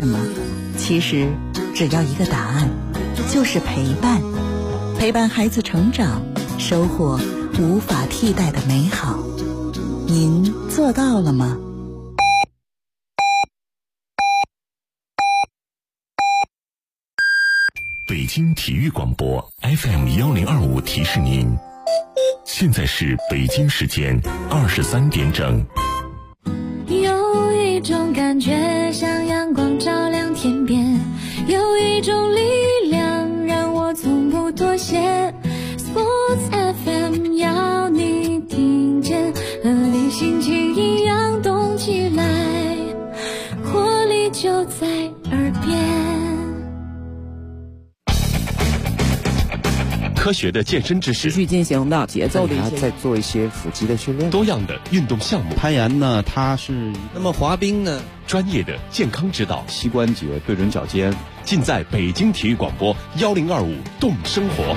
什么？其实只要一个答案，就是陪伴。陪伴孩子成长，收获无法替代的美好。您做到了吗？ 北京体育广播 FM1025 提示您，现在是北京时间23点整。 有一种感觉像阳光照亮天边，有一种力量让我从不妥协。 Sports FM 要你听见，和你心情一样动起来，活力就在耳边。 科学的健身知识， 持续进行的节奏的一些，再做一些腹肌的训练， 多样的运动项目。 攀岩呢，它是那么滑冰呢， 专业的健康指导， 膝关节对准脚尖， 尽在北京体育广播1025动生活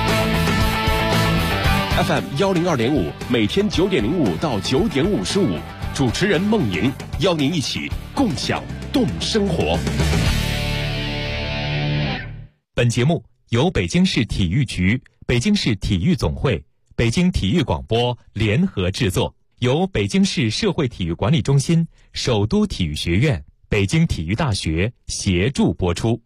FM102.5，每天9点05到9点55，主持人孟莹邀您一起共享动生活。 本节目由北京市体育局、北京市体育总会、北京体育广播联合制作，由北京市社会体育管理中心、首都体育学院、北京体育大学协助播出。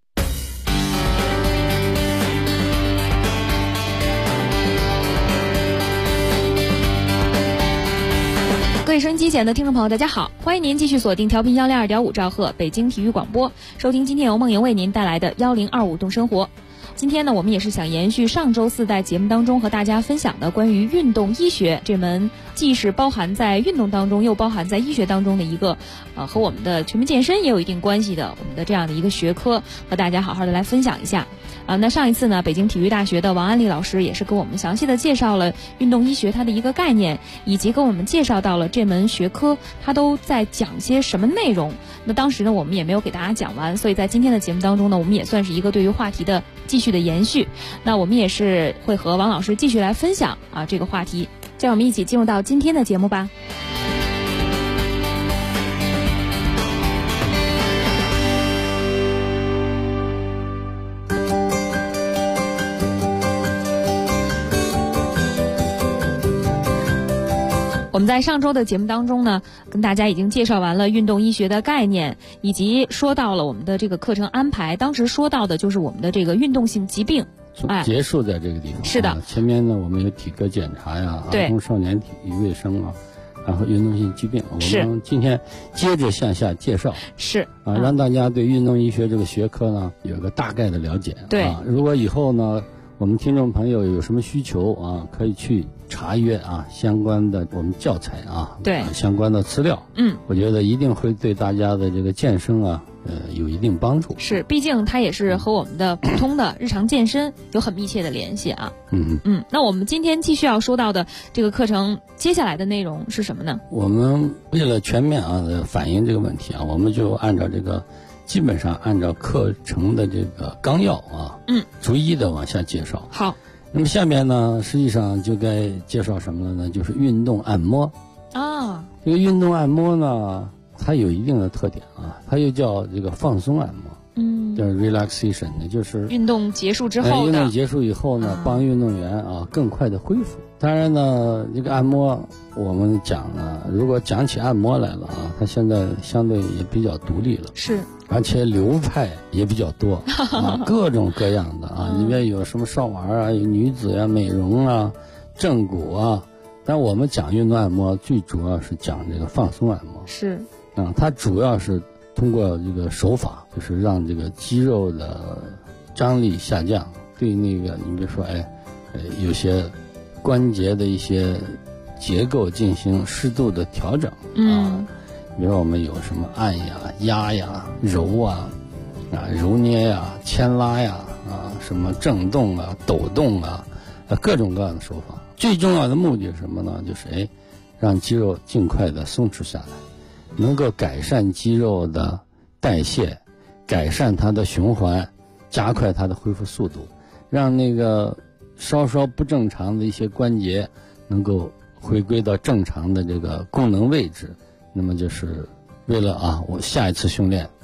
各位收音机前的听众朋友，大家好，欢迎您继续锁定调频102.5兆赫北京体育广播，收听今天由孟莹为您带来的1025动生活。今天呢，我们也是想延续上周4在节目当中和大家分享的关于运动医学这门既是包含在运动当中又包含在医学当中的一个和我们的全民健身也有一定关系的我们的这样的一个学科，和大家好好的来分享一下。那上一次呢，北京体育大学的王安丽老师也是给我们详细的介绍了运动医学它的一个概念，以及给我们介绍到了这门学科它都在讲些什么内容。那当时呢，我们也没有给大家讲完，所以在今天的节目当中呢，我们也算是一个对于话题的继续的延续。那我们也是会和王老师继续来分享这个话题，就让我们一起进入到今天的节目吧。我们在上周的节目当中呢，跟大家已经介绍完了运动医学的概念，以及说到了我们的这个课程安排。当时说到的就是我们的这个运动性疾病， 结束在这个地方。 是的， 前面呢我们有体格检查呀，儿童少年体育卫生啊，然后运动性疾病。我们今天接着向下介绍， 是让大家对运动医学这个学科呢有个大概的了解。 对， 如果以后呢，我们听众朋友有什么需求可以去查阅相关的我们教材对， 相关的资料。我觉得一定会对大家的这个健身有一定帮助。 是，毕竟它也是和我们的普通的日常健身有很密切的联系啊。那我们今天继续要说到的这个课程，接下来的内容是什么呢？ 我们为了全面反映这个问题我们就按照这个。基本上按照课程的这个纲要逐一的往下介绍。 好， 那么下面呢，实际上就该介绍什么了呢？就是运动按摩这个运动按摩呢，它有一定的特点它又叫这个放松按摩，叫 relaxation， 就是运动结束之后的。 运动结束以后呢，帮运动员更快的恢复。当然呢，这个按摩我们讲呢，如果讲起按摩来了它现在相对也比较独立了， 是， 而且流派也比较多各种各样的里面有什么少儿有女子美容正骨但我们讲运动按摩最主要是讲这个放松按摩， 是它主要是通过这个手法，就是让这个肌肉的张力下降，对那个你比如说有些关节的一些结构进行适度的调整比如说我们有什么按呀、压呀、揉揉捏呀、牵拉呀什么震动抖动各种各样的手法。最重要的目的是什么呢？就是让肌肉尽快的松弛下来，能够改善肌肉的代谢，改善它的循环，加快它的恢复速度，让那个稍稍不正常的一些关节能够回归到正常的这个功能位置。那么就是为了我下一次训练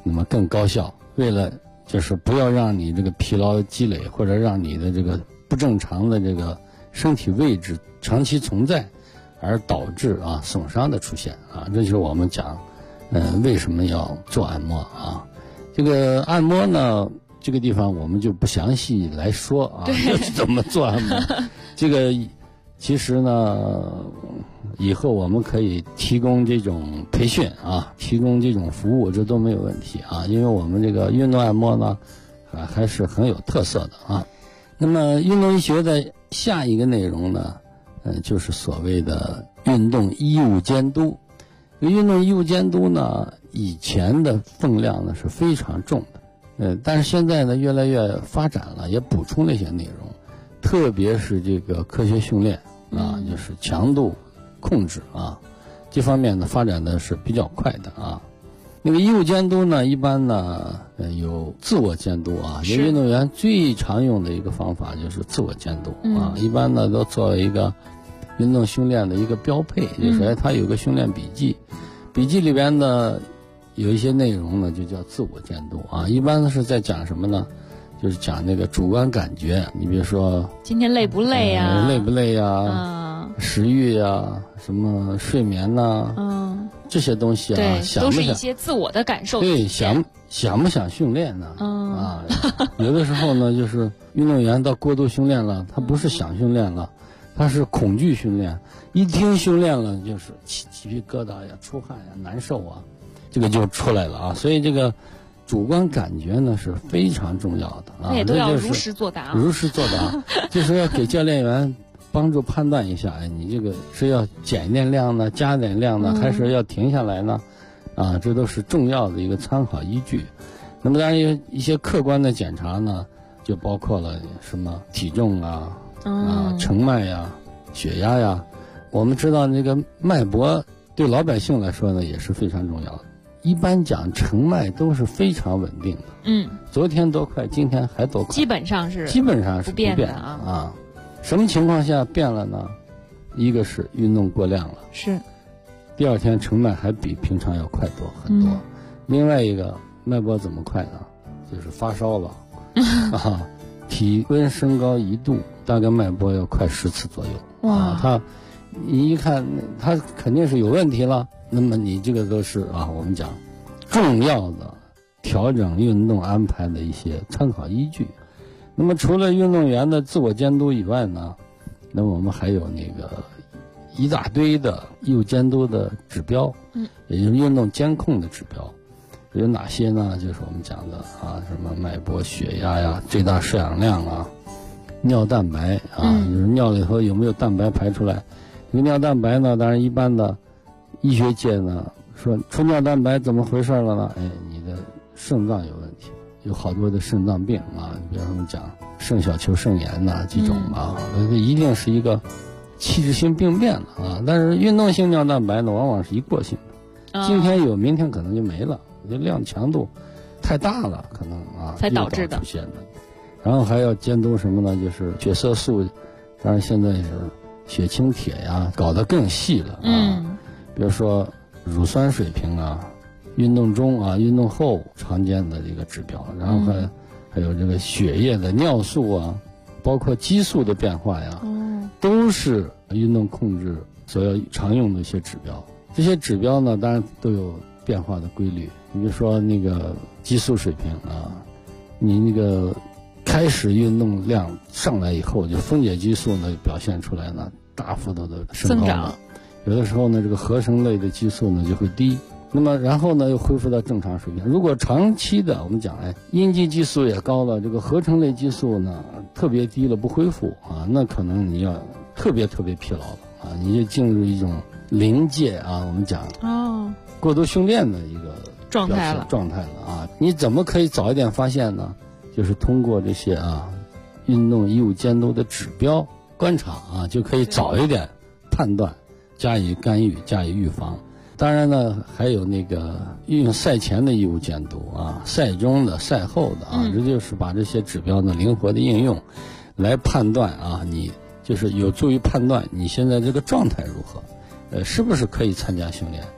那么更高效。为了就是不要让你这个疲劳积累，或者让你的这个不正常的这个身体位置长期存在，而导致损伤的出现这就是我们讲为什么要做按摩这个按摩呢，这个地方我们就不详细来说怎么做按摩这个其实呢以后我们可以提供这种培训提供这种服务，这都没有问题因为我们这个运动按摩呢还是很有特色的那么运动医学的下一个内容呢就是所谓的运动医务监督。运动医务监督呢，以前的分量呢是非常重的，但是现在呢越来越发展了，也补充了一些内容，特别是这个科学训练就是强度控制这方面呢发展的是比较快的那个医务监督呢，一般呢有自我监督有运动员最常用的一个方法就是自我监督一般呢都作为一个运动训练的一个标配，就是他有个训练笔记，笔记里边呢有一些内容呢就叫自我监督一般是在讲什么呢？就是讲那个主观感觉，你比如说今天累不累呀？ 累不累呀？食欲呀？什么睡眠呐？这些东西对， 想都是一些自我的感受。 对，想不想训练呢？有的时候呢，就是运动员到过度训练了，他不是想训练了，他是恐惧训练。一听训练了，就是起皮疙瘩呀、出汗呀、难受这个就出来了所以这个主观感觉呢是非常重要的那也都要如实作答如实作答就是要给教练员帮助判断一下你这个是要减点量呢，加点量呢，还是要停下来呢这都是重要的一个参考依据。那么当然有一些客观的检查呢，就包括了什么体重沉脉血压我们知道那个脉搏对老百姓来说呢也是非常重要的。一般讲沉脉都是非常稳定的昨天多快，今天还多快， 基本上是不变的什么情况下变了呢？一个是运动过量了， 是第二天沉脉还比平常要快很多另外一个脉搏怎么快呢？就是发烧了体温升高1度，大概脉搏要快10次左右你一看他肯定是有问题了，那么你这个都是我们讲重要的调整运动安排的一些参考依据。那么除了运动员的自我监督以外呢，那么我们还有那个一大堆的医务监督的指标也就是运动监控的指标。有哪些呢？就是我们讲的什么脉搏、血压最大摄氧量尿蛋白就是尿里头有没有蛋白排出来。这个尿蛋白呢，当然一般的医学界呢说出尿蛋白怎么回事了呢？你的肾脏有问题，有好多的肾脏病比方说讲肾小球肾炎这种一定是一个器质性病变了但是运动性尿蛋白呢，往往是一过性的今天有，明天可能就没了，这量强度太大了，可能才导致的出现的。然后还要监督什么呢？就是血色素，当然现在是血清铁搞得更细了比如说乳酸水平运动中运动后常见的这个指标，然后还有这个血液的尿素包括激素的变化都是运动控制所要常用的一些指标。这些指标呢，当然都有变化的规律。你比如说那个激素水平你那个开始运动量上来以后，就分解激素呢表现出来呢大幅度的升高了。有的时候呢，这个合成类的激素呢就会低，那么然后呢又恢复到正常水平。如果长期的我们讲阴激激素也高了，这个合成类激素呢特别低了不恢复那可能你要特别疲劳了你就进入一种临界我们讲过度训练的一个状态了你怎么可以早一点发现呢？就是通过这些运动医务监督的指标观察就可以早一点判断，加以干预，加以预防。当然呢，还有那个用赛前的医务监督赛中的、赛后的这就是把这些指标呢灵活的应用，来判断你就是有助于判断你现在这个状态如何，是不是可以参加训练，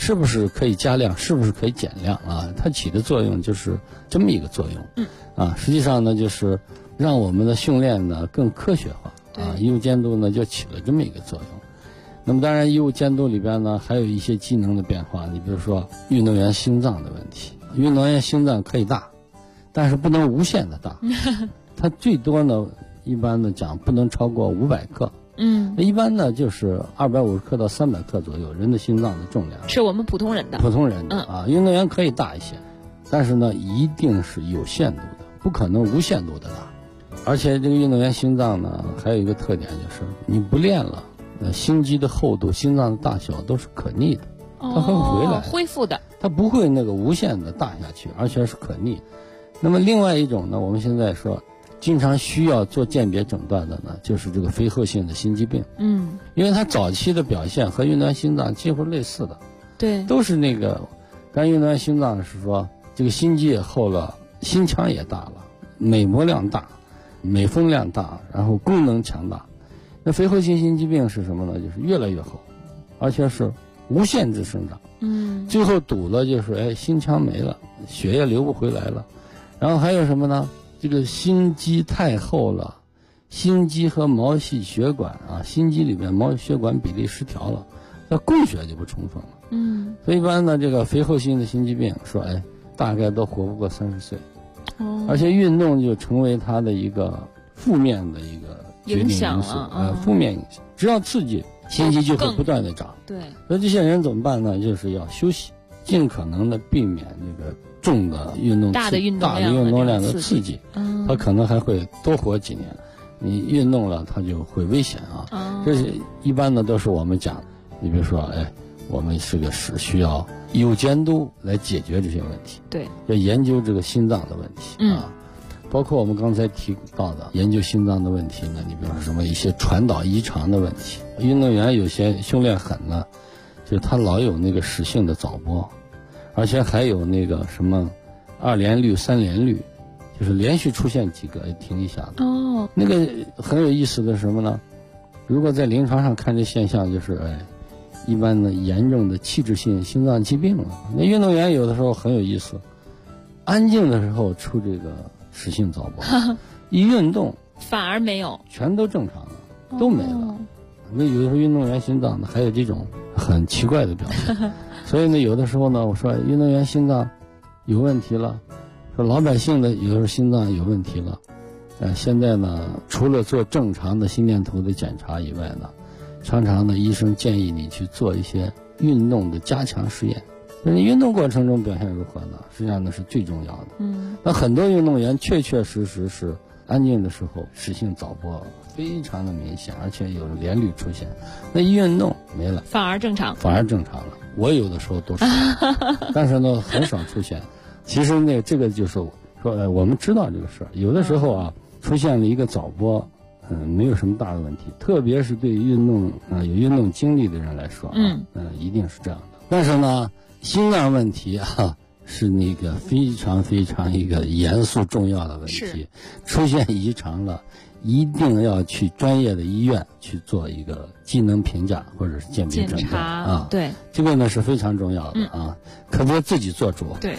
是不是可以加量，是不是可以减量啊？它起的作用就是这么一个作用。实际上呢，就是让我们的训练呢更科学化啊。医务监督呢就起了这么一个作用。那么当然，医务监督里边呢还有一些机能的变化，你比如说运动员心脏的问题。运动员心脏可以大，但是不能无限的大，它最多呢一般的讲不能超过500克。一般呢就是250克到300克左右，人的心脏的重量是我们普通人的。 运动员可以大一些，但是呢一定是有限度的，不可能无限度的大。而且这个运动员心脏呢还有一个特点，就是你不练了，心肌的厚度、心脏的大小都是可逆的，它会回来恢复的， 它不会那个无限的大下去，而且是可逆。那么另外一种呢，我们现在说经常需要做鉴别诊断的呢，就是这个肥厚性的心肌病。因为它早期的表现和运动员心脏几乎类似的， 对， 都是那个，刚运动员心脏是说这个心肌也厚了，心腔也大了，每膜量大，每分量大，然后功能强大。那肥厚性心肌病是什么呢？就是越来越厚，而且是无限制生长。最后堵了就是心腔没了，血液流不回来了。然后还有什么呢？这个心肌太厚了，心肌和毛细血管心肌里面毛细血管比例失调了，那供血就不充分了。所以一般呢，这个肥厚性的心肌病说大概都活不过30岁。而且运动就成为它的一个负面的一个决定因素，负面影响。只要刺激，心肌就会不断的长。 对， 所以这些人怎么办呢？就是要休息，尽可能的避免这个重的运动、 大的运动量的刺激，他可能还会多活几年。你运动了，他就会危险这是一般的都是我们讲，你比如说，我们是需要医务监督来解决这些问题。 对， 要研究这个心脏的问题包括我们刚才提到的研究心脏的问题呢，你比如说什么一些传导异常的问题。运动员有些训练狠呢，就是他老有那个室性的早搏，而且还有那个什么2连率、3连率，就是连续出现几个停一下子。那个很有意思的是什么呢？如果在临床上看这现象，就是一般的严重的器质性心脏疾病了。那运动员有的时候很有意思，安静的时候出这个室性早搏，一运动反而没有， 全都正常了，都没了。那有的时候运动员心脏呢还有这种很奇怪的表现，所以呢有的时候呢我说运动员心脏有问题了，说老百姓的有的时候心脏有问题了，现在呢除了做正常的心电图的检查以外呢，常常呢医生建议你去做一些运动的加强试验。那你运动过程中表现如何呢？实际上呢是最重要的。那很多运动员确确实实是安静的时候室性早搏非常的明显，而且有连率出现，那一运动没了， 反而正常了。我有的时候都是但是呢很少出现。其实呢这个就是说我们知道这个事儿，有的时候出现了一个早搏没有什么大的问题，特别是对运动有运动经历的人来说一定是这样的。但是呢心脏问题是那个非常非常一个严肃重要的问题，出现异常了一定要去专业的医院去做一个机能评价或者是鉴别诊断对， 这个呢是非常重要的可别自己做主。 对。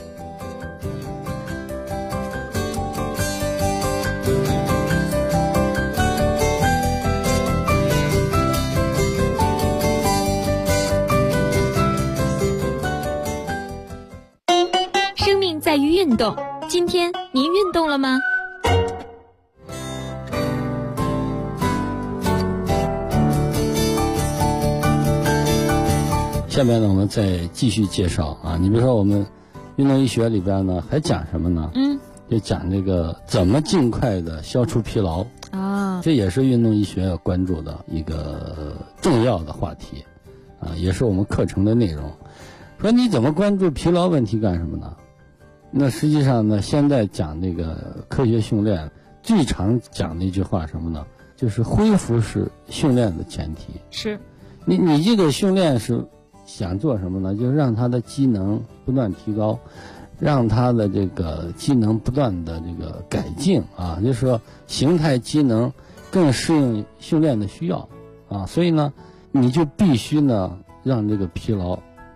在于运动，今天您运动了吗？ 下面呢我们再继续介绍你比如说我们运动医学里边呢还讲什么呢？就讲这个怎么尽快的消除疲劳这也是运动医学要关注的一个重要的话题也是我们课程的内容。说你怎么关注疲劳问题干什么呢？那实际上呢现在讲这个科学训练最常讲的一句话什么呢？就是恢复是训练的前提。 是你这个训练是想做什么呢？就是让他的机能不断提高，让他的这个机能不断的这个改进就是说形态机能更适应训练的需要所以呢你就必须呢让这个疲劳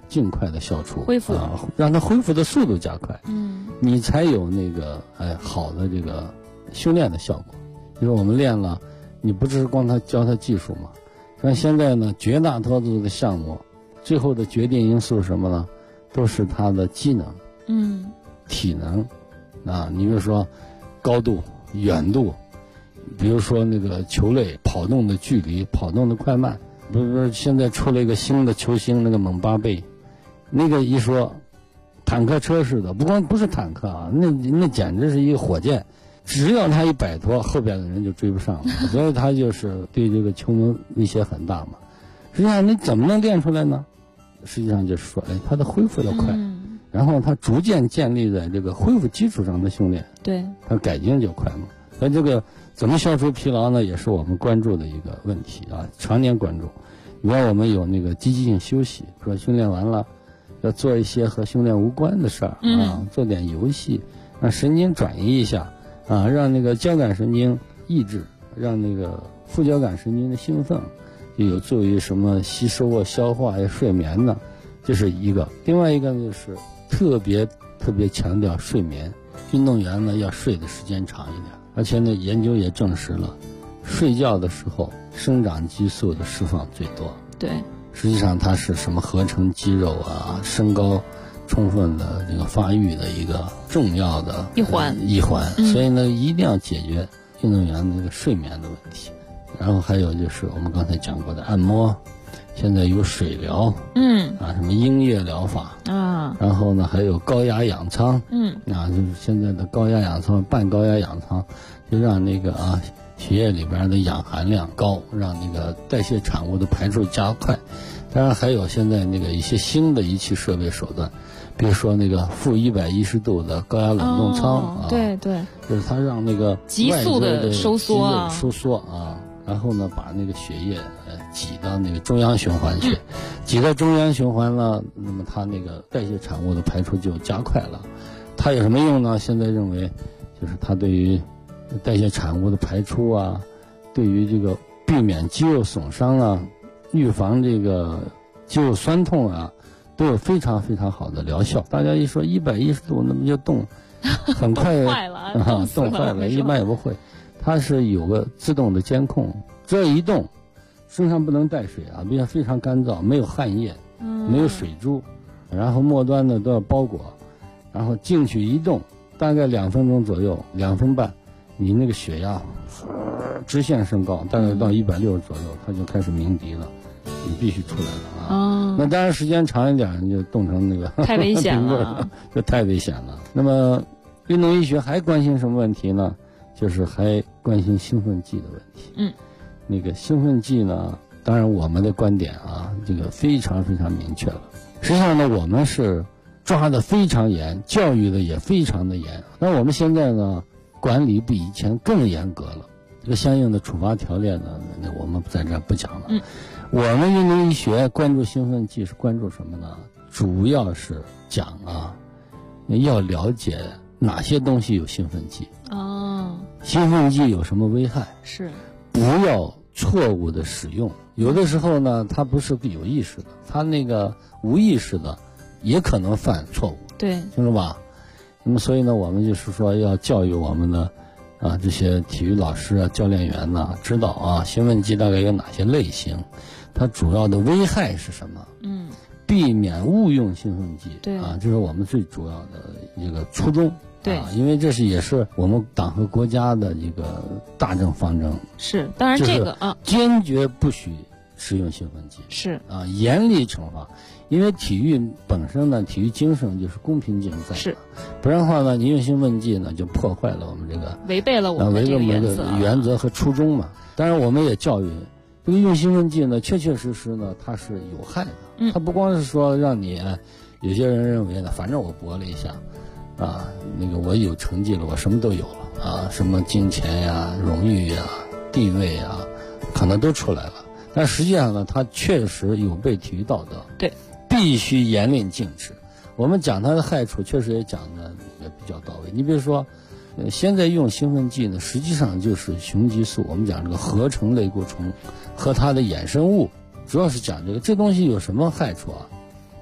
尽快的消除恢复让它恢复的速度加快，你才有那个好的这个修炼的效果。比如我们练了，你不只是光教他技术嘛，像现在呢，绝大多数的项目，最后的决定因素是什么呢？都是他的机能，体能你比如说高度、远度，比如说那个球类跑动的距离、跑动的快慢。不是现在出了一个新的球星，那个蒙巴贝，那个一说坦克车似的，不是坦克啊，那简直是一个火箭，只要他一摆脱，后边的人就追不上了，所以他就是对这个球门威胁很大嘛。实际上你怎么能练出来呢？实际上就是说，他的恢复要快，然后他逐渐建立在这个恢复基础上的训练， 对， 他改进就快嘛。所以这个怎么消除疲劳呢，也是我们关注的一个问题啊，常年关注。你看我们有那个积极性休息，说训练完了要做一些和训练无关的事儿做点游戏，让神经转移一下让那个交感神经抑制，让那个副交感神经的兴奋，就有助于什么吸收消化睡眠呢，这是一个。另外一个就是特别强调睡眠，运动员呢要睡的时间长一点，而且呢研究也证实了，睡觉的时候生长激素的释放最多。 对， 实际上它是什么合成肌肉身高充分的这个发育的一个重要的一环，所以呢一定要解决运动员的这个睡眠的问题。然后还有就是我们刚才讲过的按摩，现在有水疗，什么音乐疗法然后呢还有高压氧舱，就是现在的高压氧舱、半高压氧舱，就让那个血液里边的氧含量高，让那个代谢产物的排出加快。当然还有现在那个一些新的仪器设备手段，比如说那个-110度的高压冷冻舱对， 就是它让那个急速的收缩然后呢把那个血液挤到那个中央循环去，挤到中央循环了，那么它那个代谢产物的排出就加快了。它有什么用呢？现在认为就是它对于代谢产物的排出对于这个避免肌肉损伤预防这个肌肉酸痛都有非常非常好的疗效。大家一说110度，那么就冻很快冻坏了，一般也不会。它是有个自动的监控，这一动身上不能带水并且非常干燥，没有汗液，没有水珠，然后末端呢都要包裹，然后进去一动，大概2分钟左右，2分半，你那个血压直线升高，大概到160左右，它就开始鸣笛了，你必须出来了那当然时间长一点，你就冻成那个太危险了就太危险了。那么运动医学还关心什么问题呢？就是还关心兴奋剂的问题。那个兴奋剂呢，当然我们的观点这个非常非常明确了。实际上呢，我们是抓得非常严，教育的也非常的严。那我们现在呢，管理比以前更严格了。这个相应的处罚条例呢，那我们在这不讲了。我们运动医学关注兴奋剂是关注什么呢？主要是讲要了解哪些东西有兴奋剂兴奋剂有什么危害， 是不要错误的使用。有的时候呢，它不是有意识的，它那个无意识的也可能犯错误， 对， 清楚吧？那么所以呢，我们就是说要教育我们的这些体育老师教练员知道兴奋剂大概有哪些类型，它主要的危害是什么，避免误用兴奋剂， 对这是我们最主要的一个初衷。 对， 因为这也是我们党和国家的一个大政方针。 是，当然这个坚决不许使用兴奋剂， 是严厉惩罚。因为体育本身呢，体育精神就是公平竞赛， 是， 不然的话呢，你用兴奋剂呢，就破坏了我们这个违背了我们这个原则和初衷嘛。当然，我们也教育这个用兴奋剂呢，确确实实呢，它是有害的。它不光是说让你，有些人认为呢，反正我搏了一下。那个我有成绩了，我什么都有了什么金钱呀、荣誉呀、地位呀，可能都出来了。但实际上呢，它确实有悖体育道德， 对， 必须严令禁止。我们讲它的害处，确实也讲的也比较到位。你比如说，现在用兴奋剂呢，实际上就是雄激素，我们讲这个合成类固醇和它的衍生物，主要是讲这东西有什么害处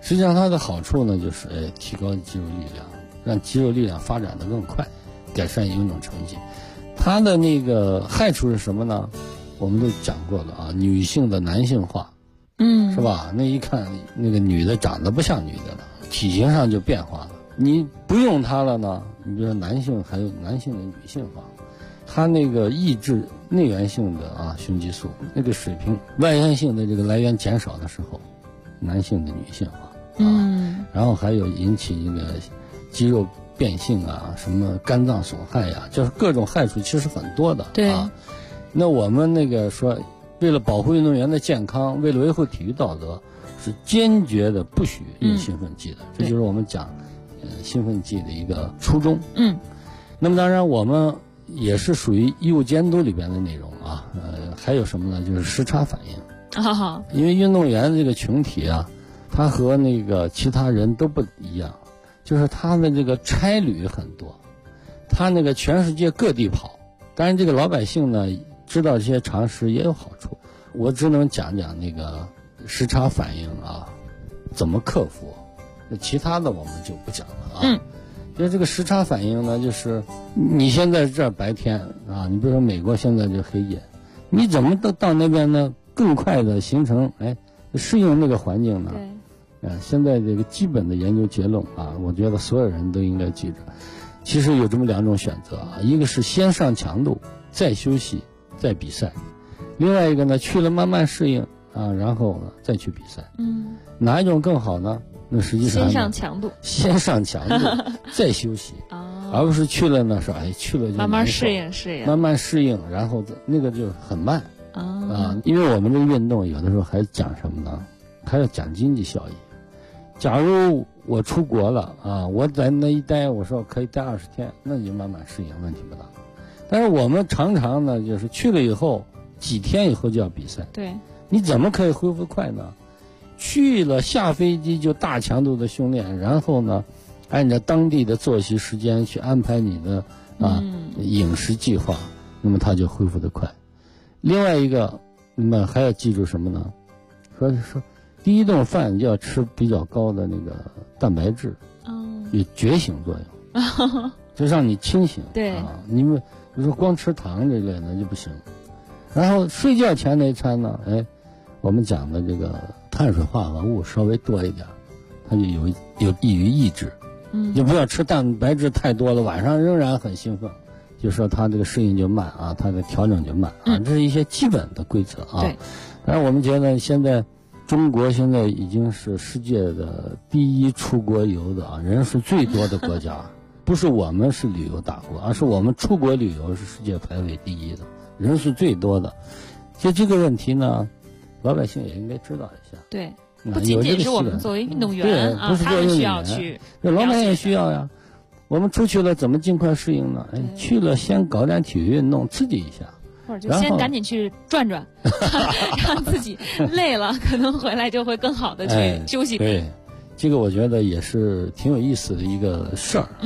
实际上它的好处呢，就是提高肌肉力量，让肌肉力量发展得更快，改善运动成绩。它的那个害处是什么呢？我们都讲过了啊，女性的男性化，是吧？那一看那个女的长得不像女的了，体型上就变化了。你不用它了呢，你比如说男性还有男性的女性化，它那个抑制内源性的雄激素那个水平，外源性的这个来源减少的时候，男性的女性化然后还有引起这个肌肉变性什么肝脏损害就是各种害处其实很多的。 对那我们那个说，为了保护运动员的健康，为了维护体育道德，是坚决的不许用兴奋剂的。这就是我们讲兴奋剂的一个初衷。那么当然我们也是属于医务监督里边的内容还有什么呢？就是时差反应。因为运动员这个群体他和那个其他人都不一样，就是他的这个差旅很多，他那个全世界各地跑。当然这个老百姓呢知道这些常识也有好处，我只能讲讲那个时差反应怎么克服，其他的我们就不讲了就这个时差反应呢，就是你现在这白天你比如说美国现在就黑夜，你怎么到那边呢更快的形成适应那个环境呢？现在这个基本的研究结论我觉得所有人都应该记着。其实有这么两种选择一个是先上强度，再休息，再比赛；另外一个呢，去了慢慢适应然后再去比赛。哪一种更好呢？那实际上先上强度， 再休息而不是去了呢去了就慢慢适应， 然后那个就很慢因为我们这个运动有的时候还讲什么呢？还要讲经济效益。假如我出国了我在那一待，我说可以待20天，那你就慢慢适应，问题不大。但是我们常常呢，就是去了以后几天以后就要比赛，你怎么可以恢复快呢？去了下飞机就大强度的训练，然后呢按照当地的作息时间去安排你的饮食计划，那么它就恢复得快。另外一个，那么还要记住什么呢？说第一顿饭就要吃比较高的那个蛋白质，有觉醒作用，就让你清醒。你们比如说光吃糖这类的就不行。然后睡觉前那一餐呢，我们讲的这个碳水化合物稍微多一点，它就有益于抑制。就不要吃蛋白质太多了，晚上仍然很兴奋，就说它这个适应就慢它的调整就慢这是一些基本的规则但是我们觉得现在中国现在已经是世界的第一出国游的人数最多的国家不是我们是旅游大国，而是我们出国旅游是世界排位第一的，人数最多的。就这个问题呢，老百姓也应该知道一下。 不仅仅是我们作为运动员不是他们需要去， 老百姓也需要呀。我们出去了怎么尽快适应呢？去了先搞点体育运动刺激一下， 或者就先赶紧去转转让自己累了可能回来就会更好的去休息。 对，这个我觉得也是挺有意思的一个事儿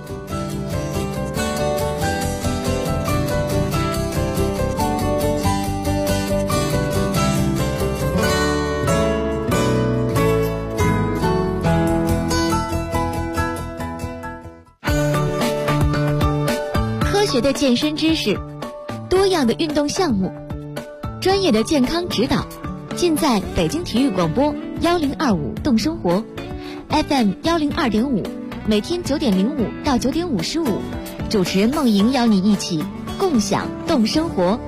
科学的健身知识，多样的运动项目，专业的健康指导，尽在北京体育广播1025动生活 FM 102.5，每天9点05到9点55，主持人梦莹邀你一起共享动生活。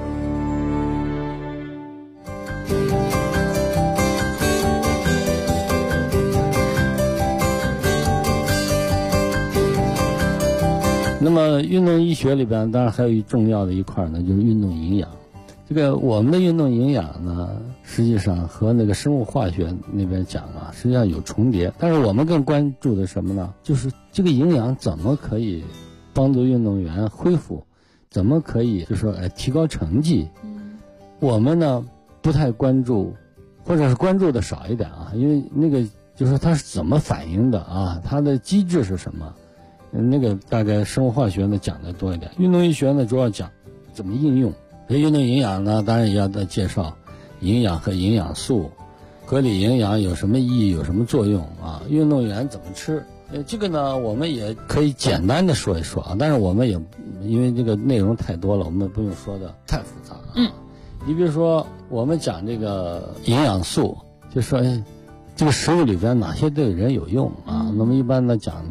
那么运动医学里边当然还有一重要的一块呢，就是运动营养。这个我们的运动营养呢，实际上和那个生物化学那边讲实际上有重叠，但是我们更关注的什么呢？就是这个营养怎么可以帮助运动员恢复，怎么可以就是说提高成绩。我们呢不太关注，或者是关注的少一点因为那个就是它是怎么反应的它的机制是什么。那个大概生物化学呢讲的多一点，运动医学呢主要讲怎么应用。运动营养呢当然也要介绍营养和营养素合理营养有什么意义，有什么作用啊？运动员怎么吃？这个呢，我们也可以简单的说一说啊，但是我们也因为这个内容太多了，我们不用说的太复杂啊。你比如说，我们讲这个营养素，就说这个食物里边哪些对人有用啊？那么一般呢讲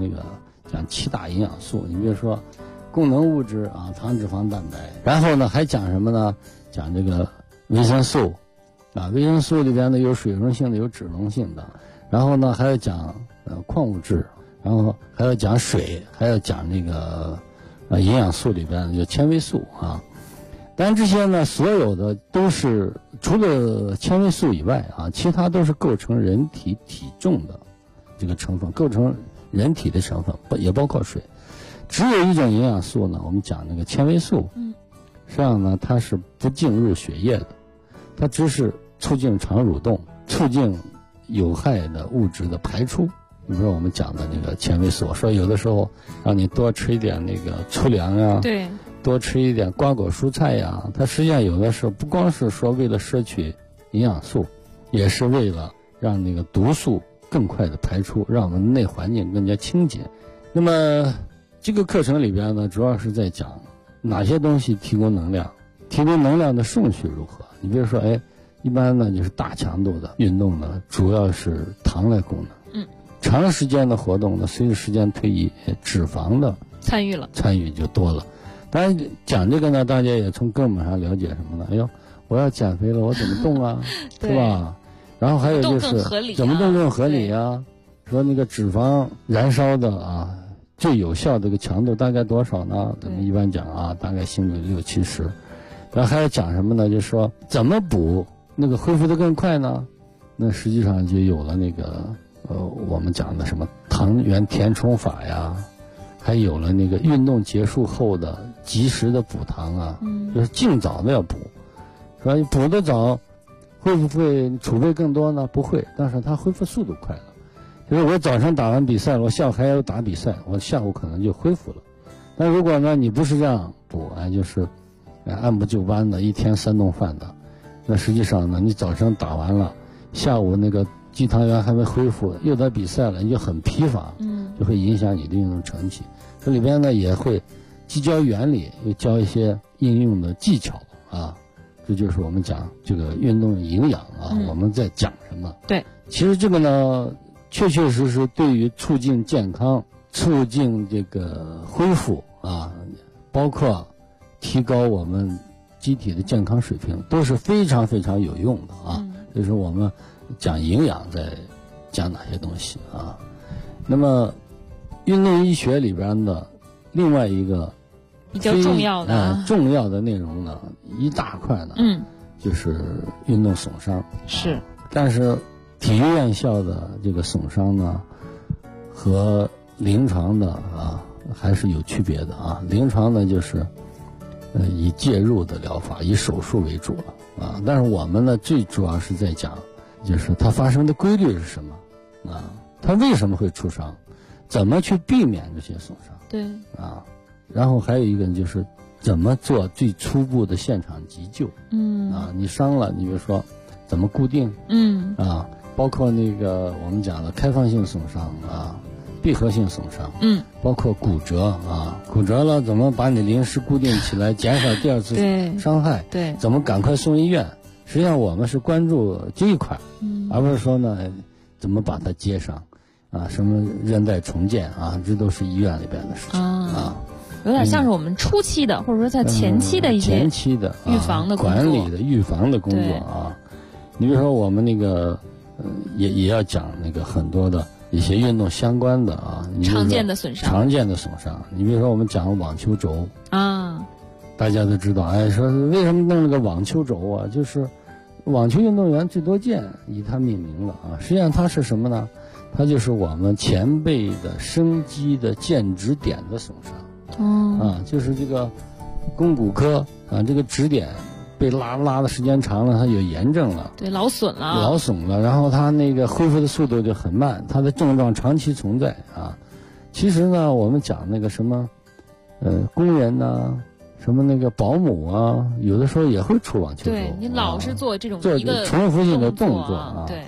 7大营养素，你比如说功能物质啊，糖、脂肪、蛋白，然后呢还讲什么呢？讲这个维生素啊，维生素里边呢有水溶性的，有脂溶性的，然后呢还要讲矿物质，然后还要讲水，还要讲这个营养素里边有纤维素啊。但这些呢，所有的都是除了纤维素以外啊，其他都是构成人体体重的这个成分，构成人体的成分，也包括水。只有一种营养素呢，我们讲那个纤维素，实际上呢，它是不进入血液的，它只是促进肠蠕动，促进有害的物质的排出。比如说我们讲的那个纤维素，说有的时候让你多吃一点那个粗粮啊， 对， 多吃一点瓜果蔬菜呀，它实际上有的时候不光是说为了摄取营养素，也是为了让那个毒素更快的排出，让我们内环境更加清洁。那么这个课程里边呢，主要是在讲哪些东西提供能量，提供能量的顺序如何。你比如说，一般呢就是大强度的运动呢，主要是糖类功能。长时间的活动呢，随着时间推移，脂肪的参与就多了。当然讲这个呢，大家也从根本上了解什么呢？我要减肥了，我怎么动啊？是吧？然后还有就是怎么动更合理啊？说那个脂肪燃烧的啊，最有效的这个强度大概多少呢？咱们一般讲啊，大概心率60-70。然后还要讲什么呢？就是说怎么补那个恢复的更快呢？那实际上就有了那个我们讲的什么糖原填充法呀，还有了那个运动结束后的及时的补糖啊，就是尽早的要补。说补得早，会不会储备更多呢？不会，但是它恢复速度快了。就是我早上打完比赛，我下午还要打比赛，我下午可能就恢复了。但如果呢，你不是这样补，就是按部就班的，一天3顿饭的，那实际上呢，你早上打完了，下午那个肌糖原还没恢复，又打比赛了，你就很疲乏，就会影响你的运动成绩。这里边呢也会既教原理，又教一些应用的技巧啊。这就是我们讲这个运动营养啊，我们在讲什么？ 对， 其实这个呢，确确实实对于促进健康、促进这个恢复啊，包括提高我们机体的健康水平，都是非常非常有用的啊。就是我们讲营养在讲哪些东西啊。那么运动医学里边的另外一个比较重要的重要的内容呢，一大块呢，就是运动损伤。 是， 但是体育院校的这个损伤呢，和临床的啊还是有区别的啊。临床呢就是以介入的疗法，以手术为主了啊。但是我们呢最主要是在讲，就是它发生的规律是什么啊？它为什么会出伤？怎么去避免这些损伤？ 对啊。然后还有一个就是怎么做最初步的现场急救。你伤了，你比如说怎么固定？包括那个我们讲的开放性损伤啊，闭合性损伤。包括骨折啊，骨折了怎么把你临时固定起来，减少第二次伤害？ 对， 怎么赶快送医院？实际上我们是关注这一块，而不是说呢怎么把它接上啊，什么韧带重建啊，这都是医院里边的事情啊。 有点像是我们初期的，或者说在前期的一些前期的预防的工作， 管理的预防的工作啊。你比如说我们那个也要讲那个很多的一些运动相关的啊， 常见的损伤。 你比如说我们讲网球肘啊， 大家都知道，说为什么弄了个网球肘啊？就是网球运动员最多见，以它命名了啊。实际上它是什么呢？它就是我们前背的伸肌的剑指点的损伤。就是这个肱骨科啊，这个指点被拉的时间长了，它有炎症了， 对，劳损了， 然后它那个恢复的速度就很慢，它的症状长期存在啊。其实呢，我们讲那个什么，工人呐，什么那个保姆啊，有的时候也会出网球肘。 对，你老是做这种做一个重复性的动作啊。 对，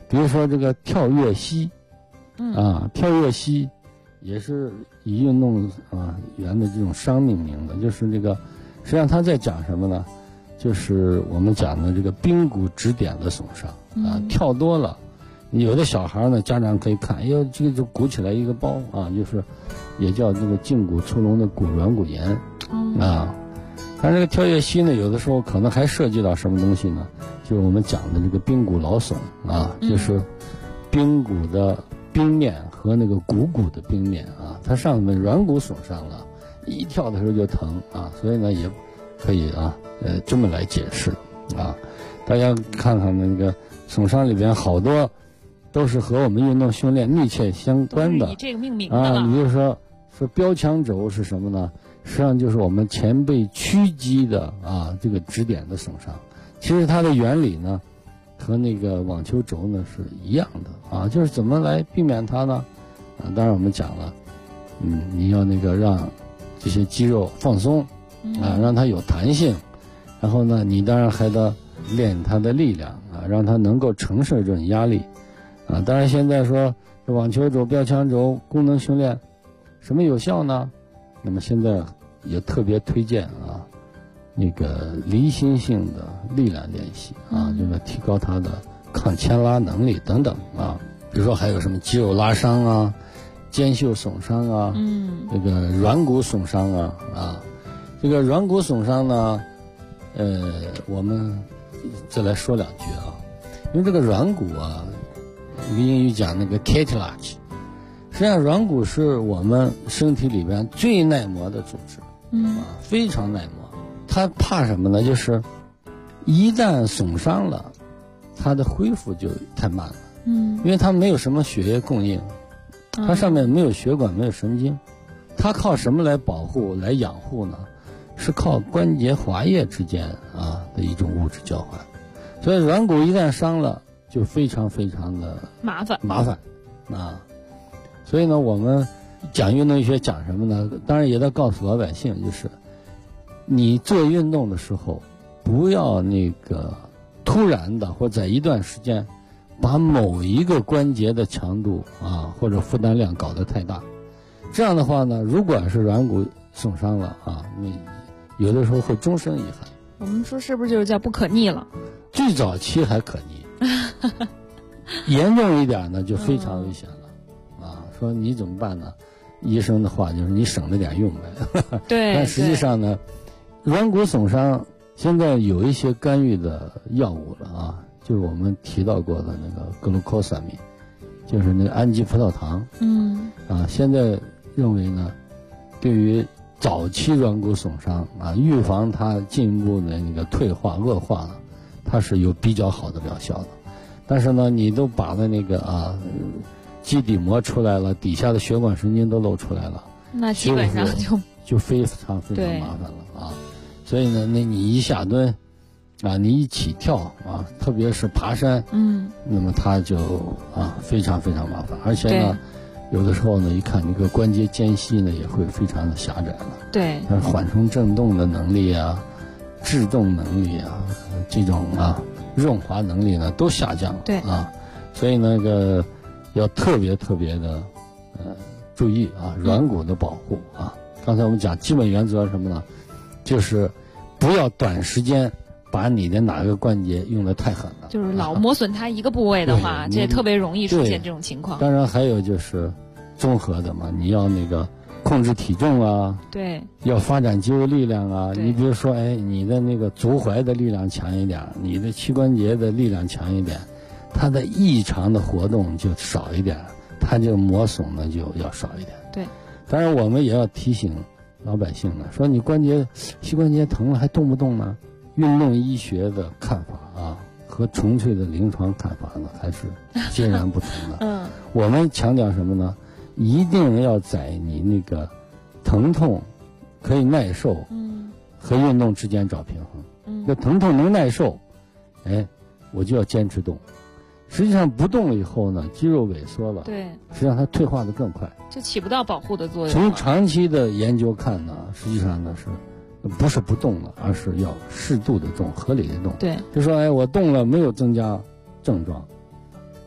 比如说这个跳跃膝，跳跃膝也是以运动员的这种伤命名的，就是这个，实际上他在讲什么呢？就是我们讲的这个髌骨指点的损伤跳多了，有的小孩呢，家长可以看，哎呦，这个就鼓起来一个包就是也叫这个胫骨粗隆的软骨炎但这个跳跃膝呢，有的时候可能还涉及到什么东西呢？就是我们讲的这个髌骨劳损就是髌骨的髌面和那个股骨的髌面它上面软骨损伤了，一跳的时候就疼所以呢也可以这么来解释大家看看那个损伤里边好多都是和我们运动训练密切相关的， 以这个命名的你比如说标枪轴是什么呢？实际上就是我们前背屈肌的这个指点的损伤。其实它的原理呢和那个网球轴呢是一样的就是怎么来避免它呢当然我们讲了你要那个让这些肌肉放松让它有弹性，然后呢你当然还得练它的力量让它能够承受这种压力当然现在说这网球轴标枪轴功能训练什么有效呢？那么现在也特别推荐那个离心性的力量练习这个提高它的抗牵拉能力等等比如说还有什么肌肉拉伤肩袖损伤这个软骨损伤这个软骨损伤呢我们再来说两句因为这个软骨英语讲那个 cartilage， 实际上软骨是我们身体里边最耐磨的组织非常耐磨。它怕什么呢？就是一旦损伤了，它的恢复就太慢了因为它没有什么血液供应，它上面没有血管，没有神经，它靠什么来保护来养护呢？是靠关节滑液之间的一种物质交换。所以软骨一旦伤了就非常非常的麻烦所以呢我们讲运动医学讲什么呢？当然也得告诉老百姓，就是你做运动的时候不要那个突然的或者在一段时间把某一个关节的强度或者负担量搞得太大，这样的话呢，如果是软骨损伤了那有的时候会终身遗憾。 我们说是不是就是叫不可逆了？ 最早期还可逆严重一点呢就非常危险了说你怎么办呢？医生的话就是你省着点用呗对但实际上呢软骨损伤现在有一些干预的药物了就是我们提到过的那个glucosamine，就是那个氨基葡萄糖现在认为呢对于早期软骨损伤预防它进一步的那个退化恶化它是有比较好的疗效的。但是呢你都把那个基底膜出来了，底下的血管神经都露出来了， 那基本上就非常非常麻烦了所以呢那你一下蹲你一起跳特别是爬山那么它就非常非常麻烦，而且呢有的时候呢一看这个关节间隙呢也会非常的狭窄了， 对， 但是缓冲震动的能力制动能力这种润滑能力呢都下降了， 对所以那个要特别特别的注意软骨的保护刚才我们讲基本原则是什么呢？就是不要短时间把你的哪个关节用得太狠了， 就是老磨损它一个部位的话这也特别容易出现这种情况。 当然还有就是综合的嘛，你要那个控制体重对， 要发展肌肉力量你比如说你的那个足踝的力量强一点，你的膝关节的力量强一点，它的异常的活动就少一点，它就磨损呢就要少一点。 对， 当然我们也要提醒老百姓呢，说你膝关节疼了还动不动呢？运动医学的看法和纯粹的临床看法呢还是截然不同的我们强调什么呢？一定要在你那个疼痛可以耐受和运动之间找平衡那疼痛能耐受我就要坚持动，实际上不动以后呢肌肉萎缩了， 对， 实际上它退化的更快， 就起不到保护的作用。 从长期的研究看呢，实际上呢是不是不动了，而是要适度的动，合理的动。 对， 就说我动了没有增加症状，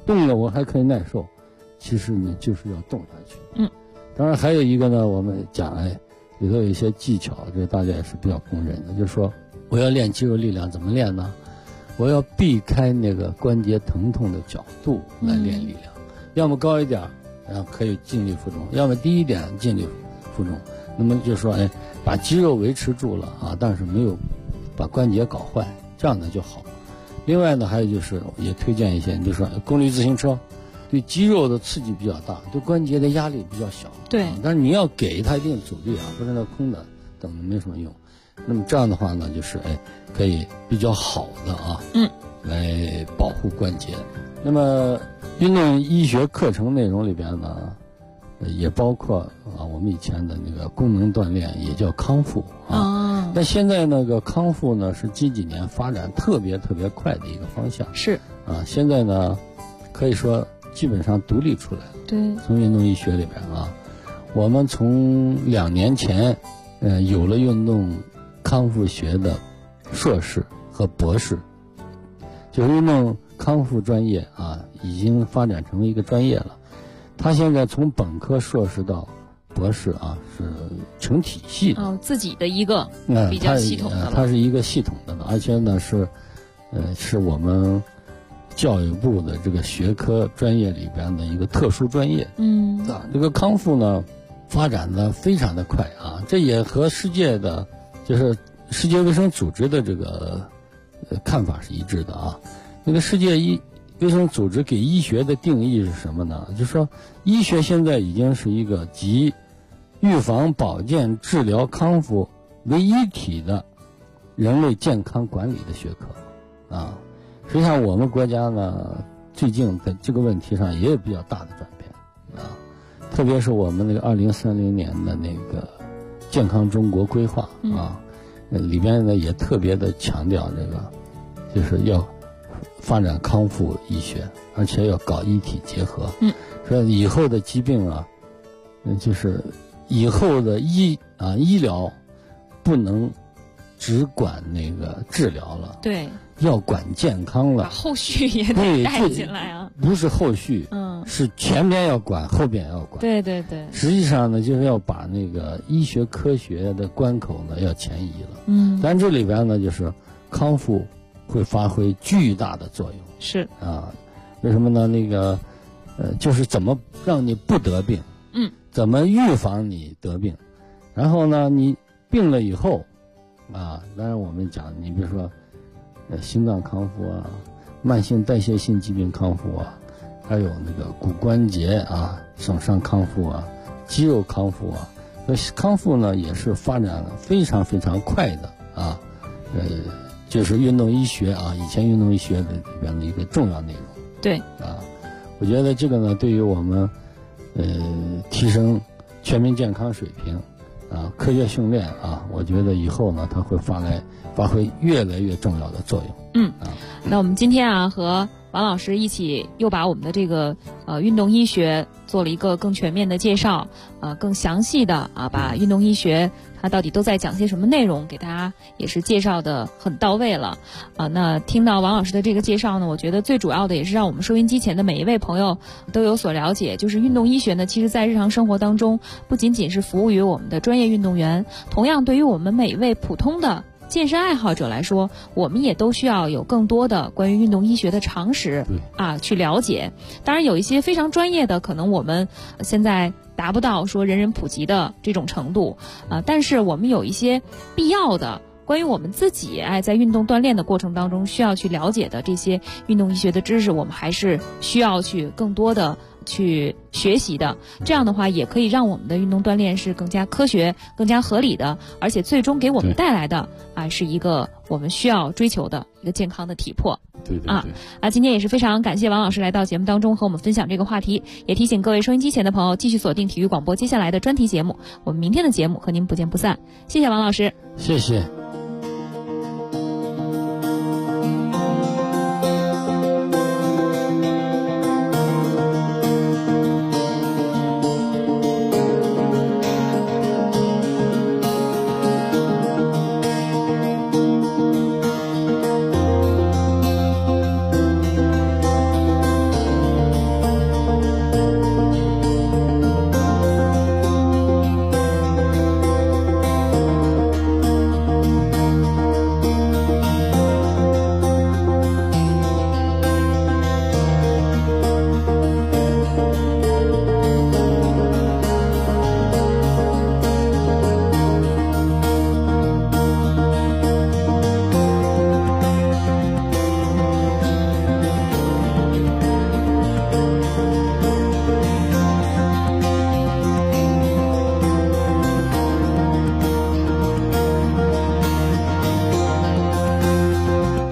动了我还可以耐受，其实你就是要动下去。当然还有一个呢，我们讲里头有一些技巧，这个大家也是比较公认的，就是说我要练肌肉力量，怎么练呢？我要避开那个关节疼痛的角度来练力量，要么高一点，然后可以尽力负重，要么低一点尽力负重。那么就说把肌肉维持住了啊，但是没有把关节搞坏，这样的就好。另外呢，还有就是也推荐一些，比如说功率自行车，对肌肉的刺激比较大，对关节的压力比较小。 对， 但是你要给它一定阻力啊，不是那空的等的没什么用。那么这样的话呢，就是可以比较好的来保护关节。那么运动医学课程内容里边呢，也包括我们以前的那个功能锻炼，也叫康复啊。那现在那个康复呢，是近几年发展特别快的一个方向。 是啊，现在呢，可以说基本上独立出来了。 对， 从运动医学里边我们从2年前，有了运动康复学的硕士和博士，就是运动康复专业已经发展成为一个专业了。他现在从本科硕士到博士是成体系的， 自己的一个比较系统的了。 它是一个系统的，而且呢是我们教育部的这个学科专业里边的一个特殊专业。这个康复呢发展的非常的快这也和世界卫生组织的这个看法是一致的那个世界卫生组织给医学的定义是什么呢？就是说医学现在已经是一个集预防、保健、治疗、康复为一体的人类健康管理的学科实际上我们国家呢最近在这个问题上也有比较大的转变特别是我们那个2030年的那个健康中国规划里边呢也特别的强调这个就是要发展康复医学，而且要搞一体结合。说以后的疾病就是以后的医疗不能只管那个治疗了， 对， 要管健康了， 把后续也得带进来不是后续，是前边要管，后边要管。 对， 实际上呢，就是要把那个医学科学的关口呢要前移了。但这里边呢，就是康复会发挥巨大的作用。 是为什么呢？那个就是怎么让你不得病，怎么预防你得病，然后呢，你病了以后当然我们讲，你比如说心脏康复慢性代谢性疾病康复还有那个骨关节损伤康复肌肉康复康复呢也是发展非常快的就是运动医学以前运动医学里边的一个重要内容。 对我觉得这个呢对于我们提升全民健康水平科学训练我觉得以后呢它会发挥越来越重要的作用。 那我们今天和王老师一起又把我们的这个运动医学做了一个更全面的介绍，更详细的把运动医学它到底都在讲些什么内容给大家也是介绍的很到位了那听到王老师的这个介绍呢，我觉得最主要的也是让我们收音机前的每一位朋友都有所了解，就是运动医学呢其实在日常生活当中不仅仅是服务于我们的专业运动员，同样对于我们每一位普通的健身爱好者来说，我们也都需要有更多的关于运动医学的常识去了解。当然有一些非常专业的可能我们现在达不到说人人普及的这种程度但是我们有一些必要的关于我们自己在运动锻炼的过程当中需要去了解的这些运动医学的知识，我们还是需要去更多的去学习的。这样的话也可以让我们的运动锻炼是更加科学更加合理的，而且最终给我们带来的是一个我们需要追求的一个健康的体魄。 对今天也是非常感谢王老师来到节目当中和我们分享这个话题，也提醒各位收音机前的朋友继续锁定体育广播接下来的专题节目，我们明天的节目和您不见不散。谢谢王老师。 谢谢。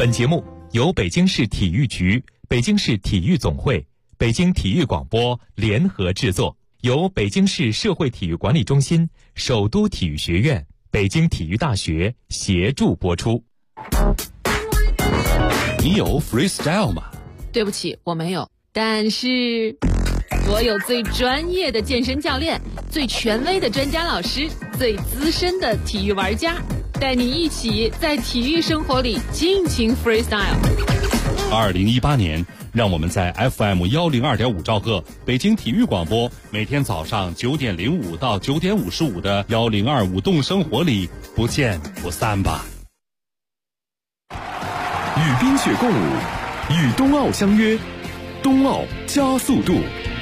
本节目由北京市体育局、北京市体育总会、北京体育广播联合制作，由北京市社会体育管理中心、首都体育学院、北京体育大学协助播出。 你有 freestyle 吗？ 对不起，我没有。但是我有最专业的健身教练，最权威的专家老师，最资深的体育玩家，带你一起在体育生活里尽情 freestyle。 2018年，让我们在 FM102.5兆赫北京体育广播，每天早上9点05到9点55的1025动生活里不见不散吧。 与冰雪共舞，与冬奥相约，冬奥加速度。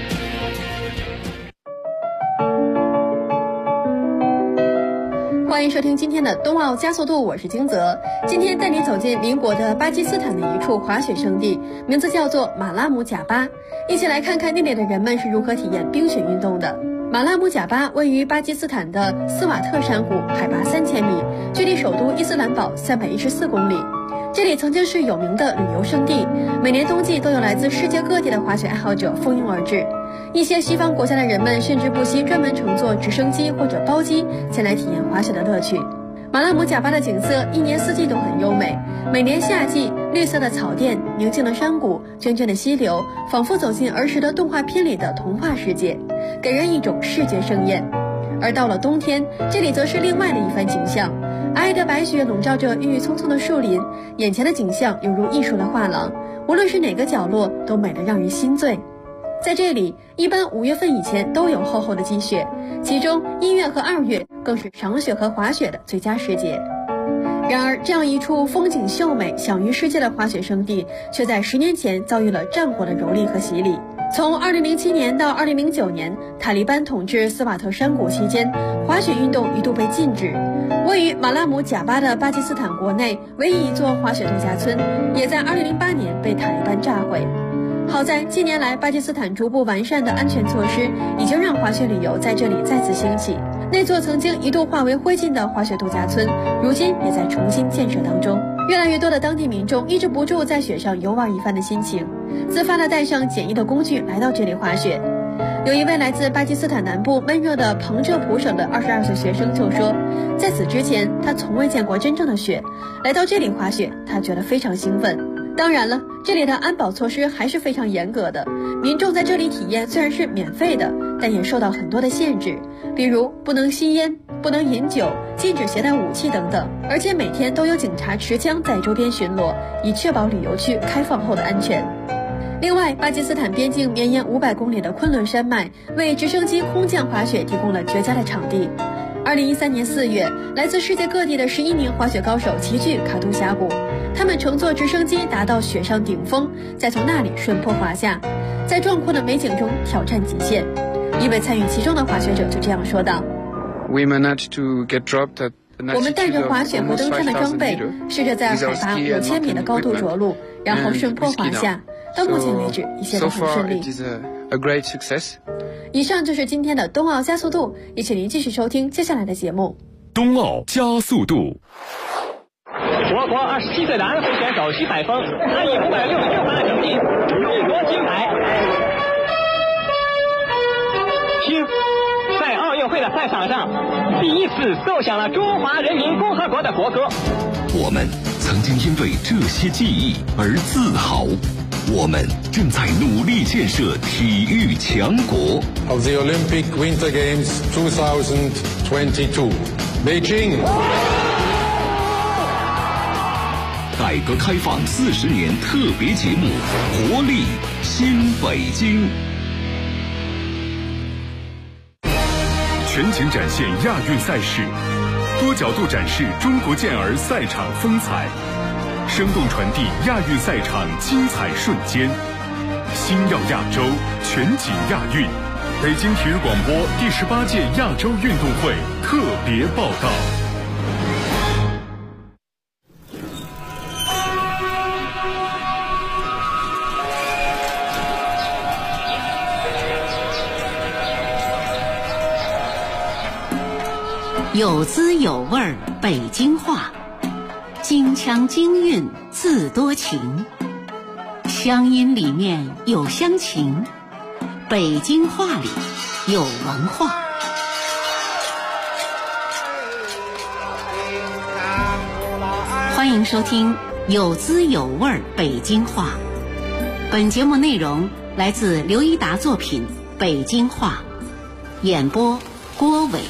欢迎收听今天的冬奥加速度，我是金泽。今天带你走进邻国的巴基斯坦的一处滑雪胜地，名字叫做马拉姆贾巴。一起来看看那里的人们是如何体验冰雪运动的。马拉姆贾巴位于巴基斯坦的斯瓦特山谷，海拔3000米，距离首都伊斯兰堡314公里。这里曾经是有名的旅游胜地，每年冬季都有来自世界各地的滑雪爱好者蜂拥而至。一些西方国家的人们甚至不惜专门乘坐直升机或者包机前来体验滑雪的乐趣。马拉姆贾巴的景色一年四季都很优美，每年夏季，绿色的草甸、宁静的山谷、涓涓的溪流，仿佛走进儿时的动画片里的童话世界，给人一种视觉盛宴。而到了冬天，这里则是另外的一番景象。皑皑的白雪笼罩着郁郁葱葱的树林，眼前的景象犹如艺术的画廊，无论是哪个角落都美得让人心醉。在这里，一般5月份以前都有厚厚的积雪，其中1月和2月更是赏雪和滑雪的最佳时节。然而，这样一处风景秀美、享誉世界的滑雪胜地，却在10年前遭遇了战火的蹂躏和洗礼。从2007年到2009年，塔利班统治斯瓦特山谷期间，滑雪运动一度被禁止。位于马拉姆贾巴的巴基斯坦国内唯一一座滑雪度假村，也在2008年被塔利班炸毁。好在近年来巴基斯坦逐步完善的安全措施，已经让滑雪旅游在这里再次兴起。那座曾经一度化为灰烬的滑雪度假村，如今也在重新建设当中。越来越多的当地民众抑制不住在雪上游玩一番的心情，自发地带上简易的工具来到这里滑雪。有一位来自巴基斯坦南部闷热的彭浙普省的22岁学生就说，在此之前他从未见过真正的雪，来到这里滑雪他觉得非常兴奋。当然了，这里的安保措施还是非常严格的，民众在这里体验虽然是免费的，但也受到很多的限制，比如不能吸烟、不能饮酒、禁止携带武器等等，而且每天都有警察持枪在周边巡逻，以确保旅游区开放后的安全。另外，巴基斯坦边境绵延500公里的昆仑山脉为直升机空降滑雪提供了绝佳的场地。2013年4月，来自世界各地的11名滑雪高手齐聚卡杜峡谷，他们乘坐直升机达到雪上顶峰，再从那里顺坡滑下，在壮阔的美景中挑战极限。一位参与其中的滑雪者就这样说道： 我们带着滑雪和登山的装备，试着在海拔5000米的高度着陆，然后顺坡滑下。到目前为止，一切都很顺利。以上就是今天的冬奥加速度，也请您继续收听接下来的节目。 冬奥加速度。 我国27岁的安徽选手徐海峰，他以566分的成绩勇夺金牌。听，在奥运会的赛场上，第一次奏响了中华人民共和国的国歌。 我们曾经因为这些记忆而自豪。我们正在努力建设体育强国。 Of the Olympic Winter Games 2022, Beijing. 改革开放40年特别节目，活力新北京。全景展现亚运赛事，多角度展示中国健儿赛场风采。生动传递亚运赛场精彩瞬间，星耀亚洲，全景亚运。北京体育广播第18届亚洲运动会特别报道。 有滋有味儿，北京话。 京腔京韵自多情，乡音里面有乡情，北京话里有文化。欢迎收听有滋有味北京话。本节目内容来自刘一达作品《北京话》，演播郭伟。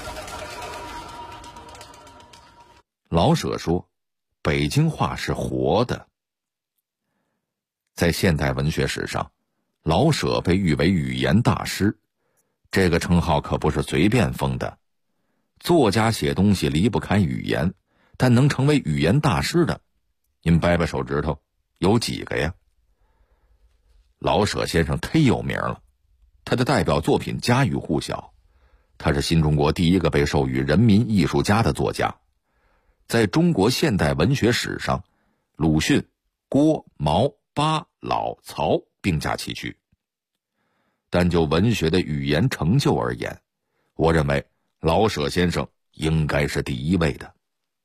老舍说，北京话是活的。在现代文学史上，老舍被誉为语言大师，这个称号可不是随便封的。作家写东西离不开语言，但能成为语言大师的，您掰掰手指头，有几个呀？老舍先生忒有名了，他的代表作品家喻户晓，他是新中国第一个被授予人民艺术家的作家。在中国现代文学史上，鲁迅、郭、毛、巴、老、曹并驾齐驱。但就文学的语言成就而言，我认为老舍先生应该是第一位的。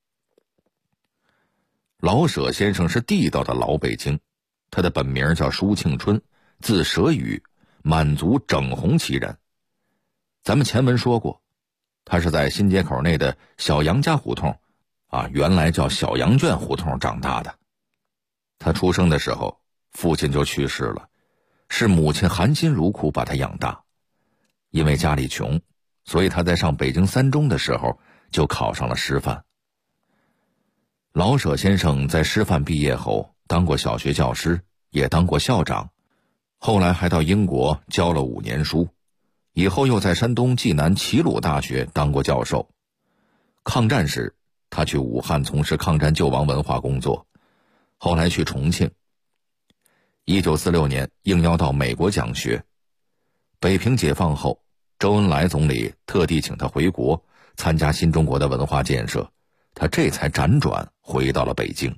老舍先生是地道的老北京，他的本名叫舒庆春，字舍宇，满族整红旗人。咱们前文说过，他是在新街口内的小杨家胡同原来叫小羊圈胡同长大的。他出生的时候，父亲就去世了，是母亲含辛茹苦把他养大。因为家里穷，所以他在上北京三中的时候就考上了师范。老舍先生在师范毕业后当过小学教师，也当过校长，后来还到英国教了5年书，以后又在山东济南齐鲁大学当过教授。抗战时，他去武汉从事抗战救亡文化工作，后来去重庆。1946年应邀到美国讲学。北平解放后，周恩来总理特地请他回国参加新中国的文化建设，他这才辗转回到了北京。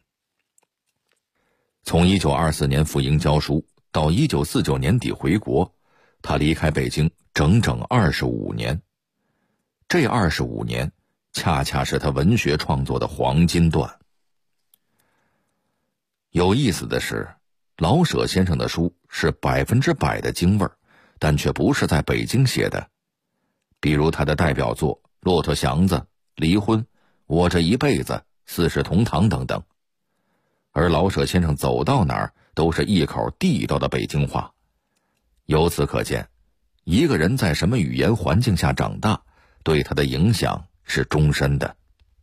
从1924年赴英教书到1949年底回国，他离开北京整整25年。这25年恰恰是他文学创作的黄金段。有意思的是，老舍先生的书是100%的京味儿，但却不是在北京写的。比如他的代表作《骆驼祥子》《离婚》《我这一辈子》《四世同堂》等等。而老舍先生走到哪儿都是一口地道的北京话。由此可见，一个人在什么语言环境下长大，对他的影响是终身的。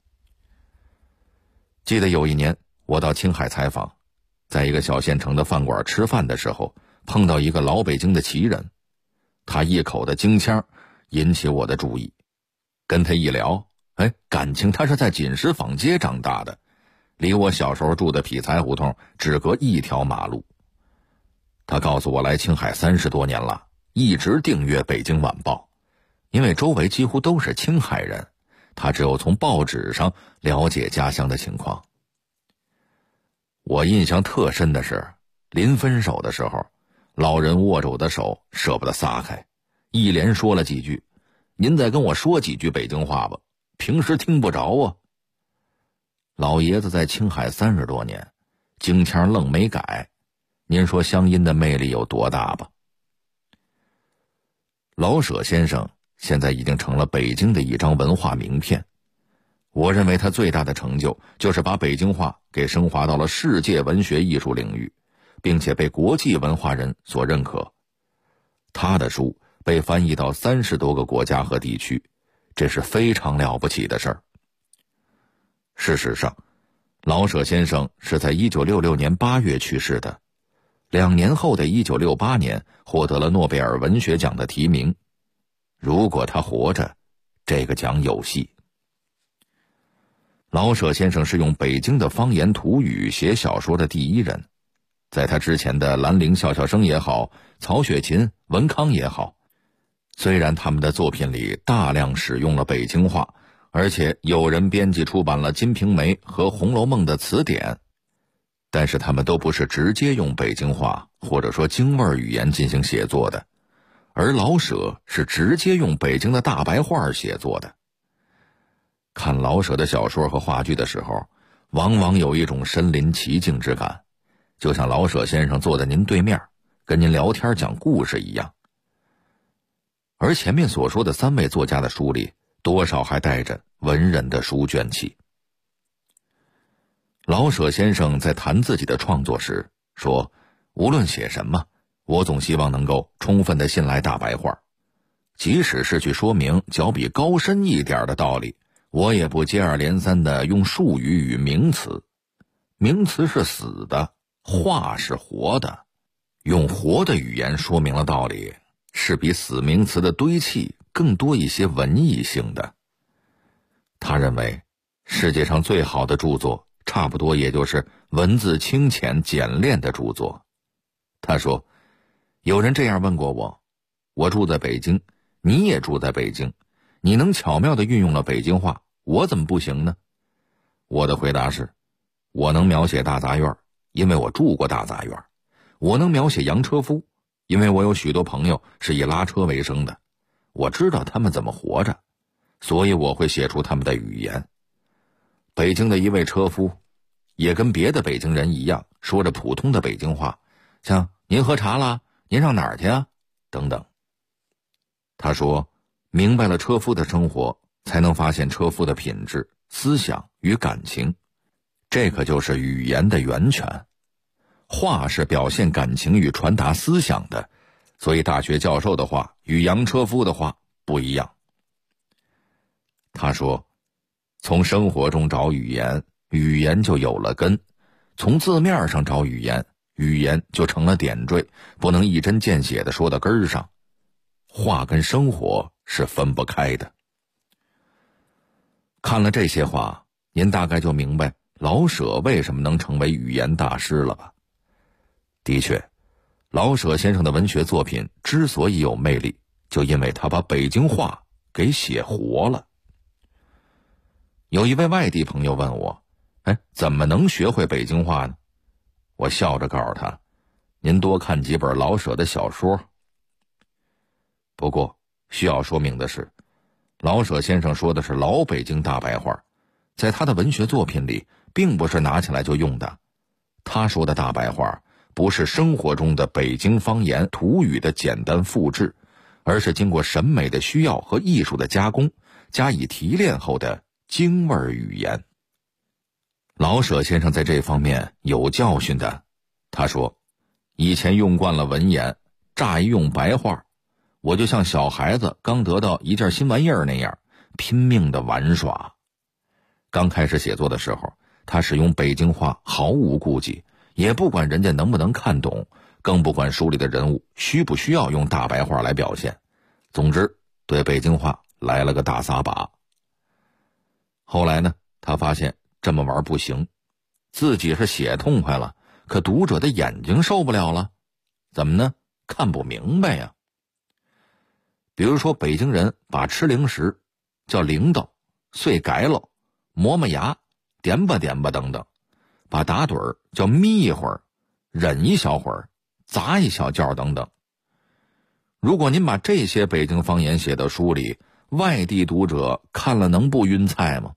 记得有一年我到青海采访，在一个小县城的饭馆吃饭的时候，碰到一个老北京的旗人，他一口的京腔引起我的注意。跟他一聊，感情他是在锦石坊街长大的，离我小时候住的匹才胡同只隔一条马路。他告诉我来青海30多年了，一直订阅《北京晚报》，因为周围几乎都是青海人，他只有从报纸上了解家乡的情况。我印象特深的是，临分手的时候，老人握着我的手舍不得撒开，一连说了几句：“您再跟我说几句北京话吧，平时听不着啊。”老爷子在青海30多年，京腔愣没改，您说乡音的魅力有多大吧？老舍先生现在已经成了北京的一张文化名片。我认为他最大的成就就是把北京话给升华到了世界文学艺术领域，并且被国际文化人所认可。他的书被翻译到30多个国家和地区，这是非常了不起的事儿。事实上，老舍先生是在1966年8月去世的，2年后的1968年获得了诺贝尔文学奖的提名。如果他活着，这个奖有戏。老舍先生是用北京的方言土语写小说的第一人，在他之前的兰陵笑笑生也好，曹雪芹、文康也好，虽然他们的作品里大量使用了北京话，而且有人编辑出版了《金瓶梅》和《红楼梦》的词典，但是他们都不是直接用北京话或者说京味语言进行写作的，而老舍是直接用北京的大白话写作的。看老舍的小说和话剧的时候， 往往有一种身临其境之感，就像老舍先生坐在您对面，跟您聊天讲故事一样。而前面所说的3位作家的书里，多少还带着文人的书卷气。老舍先生在谈自己的创作时说，无论写什么，我总希望能够充分地信赖大白话，即使是去说明较比高深一点的道理，我也不接二连三地用术语与名词。名词是死的，话是活的，用活的语言说明了道理，是比死名词的堆砌更多一些文艺性的。他认为世界上最好的著作差不多也就是文字清浅简练的著作。他说，有人这样问过我，我住在北京，你也住在北京，你能巧妙地运用了北京话，我怎么不行呢？我的回答是，我能描写大杂院，因为我住过大杂院；我能描写洋车夫，因为我有许多朋友是以拉车为生的，我知道他们怎么活着，所以我会写出他们的语言。北京的一位车夫也跟别的北京人一样，说着普通的北京话，像您喝茶啦，您上哪儿去啊等等。他说，明白了车夫的生活，才能发现车夫的品质、思想与感情，这可就是语言的源泉。话是表现感情与传达思想的，所以大学教授的话与洋车夫的话不一样。他说，从生活中找语言，语言就有了根；从字面上找语言，语言就成了点缀，不能一针见血地说到根儿上。话跟生活是分不开的。看了这些话，您大概就明白老舍为什么能成为语言大师了吧？的确，老舍先生的文学作品之所以有魅力，就因为他把北京话给写活了。有一位外地朋友问我，怎么能学会北京话呢？我笑着告诉他，您多看几本老舍的小说。不过需要说明的是，老舍先生说的是老北京大白话，在他的文学作品里并不是拿起来就用的。他说的大白话不是生活中的北京方言土语的简单复制，而是经过审美的需要和艺术的加工，加以提炼后的京味语言。老舍先生在这方面有教训的。他说，以前用惯了文言，乍一用白话，我就像小孩子刚得到一件新玩意儿那样，拼命的玩耍。刚开始写作的时候，他使用北京话毫无顾忌，也不管人家能不能看懂，更不管书里的人物需不需要用大白话来表现。总之，对北京话来了个大撒把。后来呢，他发现这么玩不行，自己是写痛快了，可读者的眼睛受不了了。怎么呢？看不明白呀。比如说，北京人把吃零食叫铃铛、碎改喽、磨磨牙、点吧点吧等等，把打盹儿叫眯一会儿、忍一小会儿、砸一小觉等等。如果您把这些北京方言写到书里，外地读者看了能不晕菜吗？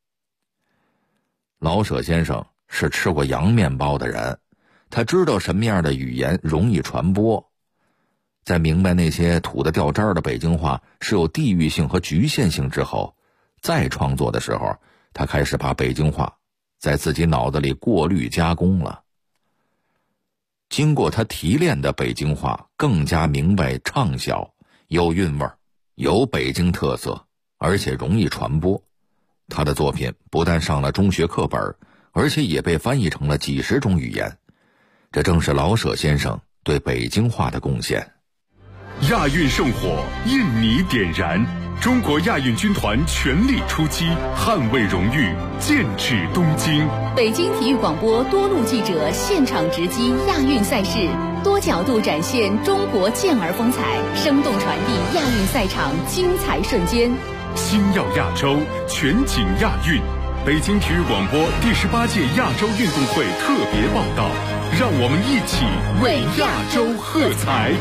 老舍先生是吃过洋面包的人，他知道什么样的语言容易传播。在明白那些土得掉渣的北京话是有地域性和局限性之后，再创作的时候，他开始把北京话在自己脑子里过滤加工了。经过他提炼的北京话更加明白畅销，有韵味，有北京特色，而且容易传播。他的作品不但上了中学课本，而且也被翻译成了几十种语言。这正是老舍先生对北京话的贡献。 亚运圣火印你点燃，中国亚运军团全力出击，捍卫荣誉，剑指东京。 北京体育广播多路记者现场直击亚运赛事，多角度展现中国健儿风采，生动传递亚运赛场精彩瞬间。 星耀亚洲，全景亚运。北京体育广播第18届亚洲运动会特别报道，让我们一起为亚洲喝彩。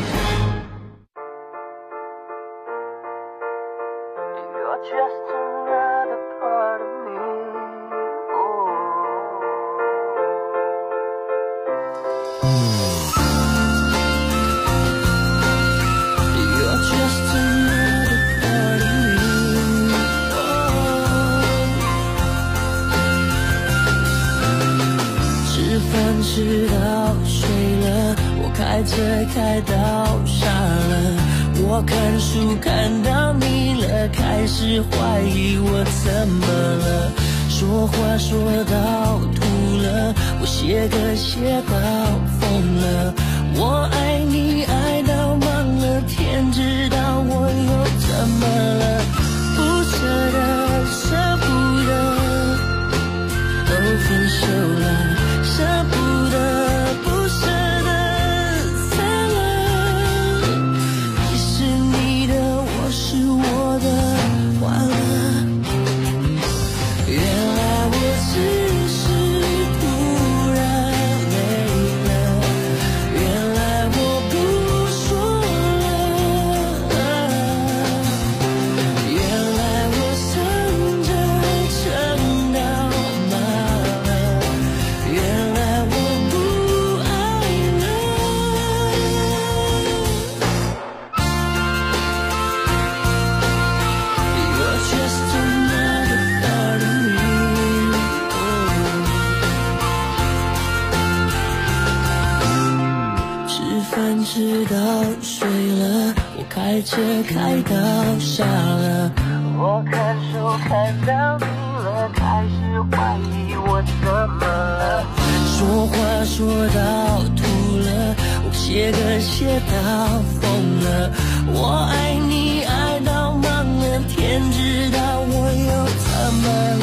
Just another part of me. Oh. 迟到睡了，我开车开到傻了，我看书看到腻了，开始怀疑我怎么了，说话说到吐了，我写歌写到疯了，我爱你爱到忘了，天知道我又怎么了，不舍得舍不得都分手了，舍不得不舍得散了，你是你的我是我的完了，原来我只是突然累了，原来我不说了，原来我生着撑到麻了，原来我不爱了， You're just another part of me. 吃饭吃到睡了，我开车开到傻了，我看书看到腻了，开始怀疑我怎么了，说话说到吐了，我写歌写到疯了，我爱你爱到忘了，天知道我又怎么了。